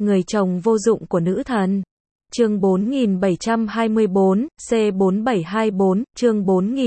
người chồng vô dụng của nữ thần. Chương 4724, C4724, chương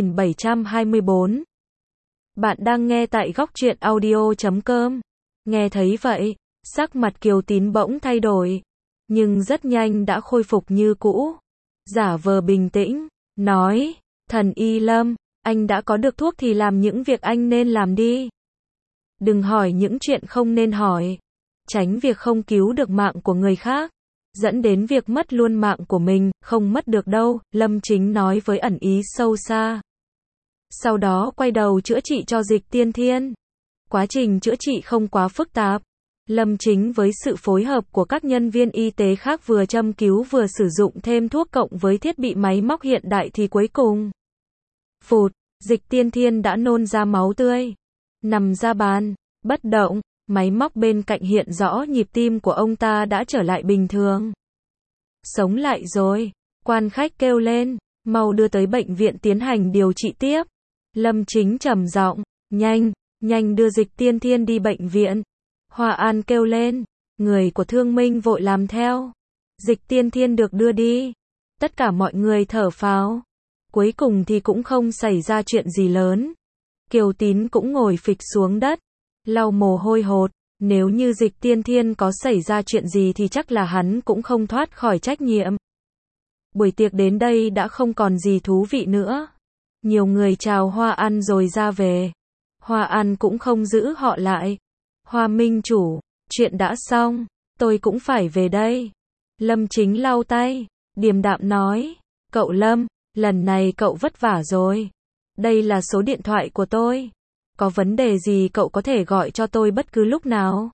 4724. Bạn đang nghe tại góc truyện audio.com. Nghe thấy vậy, sắc mặt Kiều Tín bỗng thay đổi, nhưng rất nhanh đã khôi phục như cũ. Giả vờ bình tĩnh, nói, thần Y Lâm, anh đã có được thuốc thì làm những việc anh nên làm đi. Đừng hỏi những chuyện không nên hỏi, tránh việc không cứu được mạng của người khác, dẫn đến việc mất luôn mạng của mình, không mất được đâu, Lâm Chính nói với ẩn ý sâu xa. Sau đó quay đầu chữa trị cho Dịch Tiên Thiên. Quá trình chữa trị không quá phức tạp. Lâm Chính với sự phối hợp của các nhân viên y tế khác vừa châm cứu vừa sử dụng thêm thuốc cộng với thiết bị máy móc hiện đại thì cuối cùng. Phụt, Dịch Tiên Thiên đã nôn ra máu tươi. Nằm ra bàn, bất động, máy móc bên cạnh hiện rõ nhịp tim của ông ta đã trở lại bình thường. Sống lại rồi, quan khách kêu lên, mau đưa tới bệnh viện tiến hành điều trị tiếp. Lâm Chính trầm giọng, nhanh đưa Dịch Tiên Thiên đi bệnh viện. Hoa An kêu lên, người của Thương Minh vội làm theo. Dịch Tiên Thiên được đưa đi. Tất cả mọi người thở phào. Cuối cùng thì cũng không xảy ra chuyện gì lớn. Kiều Tín cũng ngồi phịch xuống đất, lau mồ hôi hột. Nếu như Dịch Tiên Thiên có xảy ra chuyện gì thì chắc là hắn cũng không thoát khỏi trách nhiệm. Buổi tiệc đến đây đã không còn gì thú vị nữa. Nhiều người chào Hoa An rồi ra về. Hoa An cũng không giữ họ lại. Hoa Minh chủ, chuyện đã xong, tôi cũng phải về đây. Lâm Chính lau tay, điềm đạm nói, cậu Lâm, lần này cậu vất vả rồi. Đây là số điện thoại của tôi. Có vấn đề gì cậu có thể gọi cho tôi bất cứ lúc nào.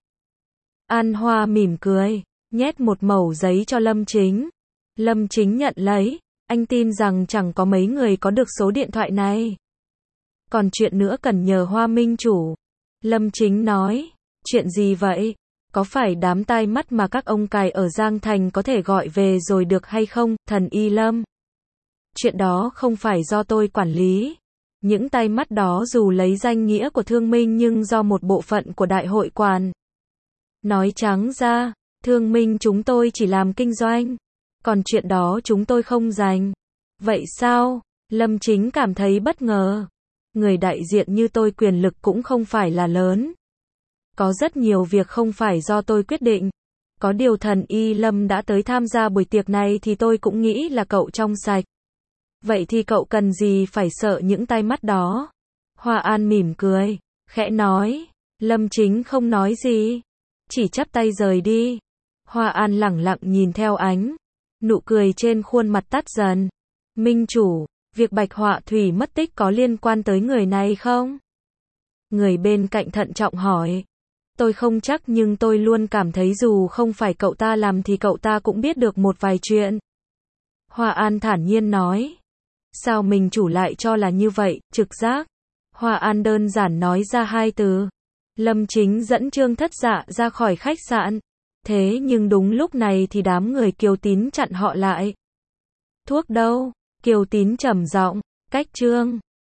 An Hoa mỉm cười, nhét một mẩu giấy cho Lâm Chính. Lâm Chính nhận lấy, anh tin rằng chẳng có mấy người có được số điện thoại này. Còn chuyện nữa cần nhờ Hoa Minh chủ. Lâm Chính nói, chuyện gì vậy? Có phải đám tai mắt mà các ông cài ở Giang Thành có thể gọi về rồi được hay không, thần Y Lâm? Chuyện đó không phải do tôi quản lý. Những tai mắt đó dù lấy danh nghĩa của Thương Minh nhưng do một bộ phận của đại hội quản. Nói trắng ra, Thương Minh chúng tôi chỉ làm kinh doanh. Còn chuyện đó chúng tôi không rành. Vậy sao? Lâm Chính cảm thấy bất ngờ. Người đại diện như tôi quyền lực cũng không phải là lớn. Có rất nhiều việc không phải do tôi quyết định. Có điều thần Y Lâm đã tới tham gia buổi tiệc này thì tôi cũng nghĩ là cậu trong sạch. Vậy thì cậu cần gì phải sợ những tai mắt đó? Hoa An mỉm cười, khẽ nói. Lâm Chính không nói gì, chỉ chắp tay rời đi. Hoa An lẳng lặng nhìn theo ánh. Nụ cười trên khuôn mặt tắt dần. Minh chủ, việc Bạch Họa Thủy mất tích có liên quan tới người này không? Người bên cạnh thận trọng hỏi. Tôi không chắc nhưng tôi luôn cảm thấy dù không phải cậu ta làm thì cậu ta cũng biết được một vài chuyện. Hoa An thản nhiên nói. Sao mình chủ lại cho là như vậy, trực giác? Hoa An đơn giản nói ra hai từ. Lâm Chính dẫn Trương Thất Dạ ra khỏi khách sạn. Thế nhưng đúng lúc này thì đám người Kiều Tín chặn họ lại. Thuốc đâu? Kiều Tín trầm giọng, cách Trương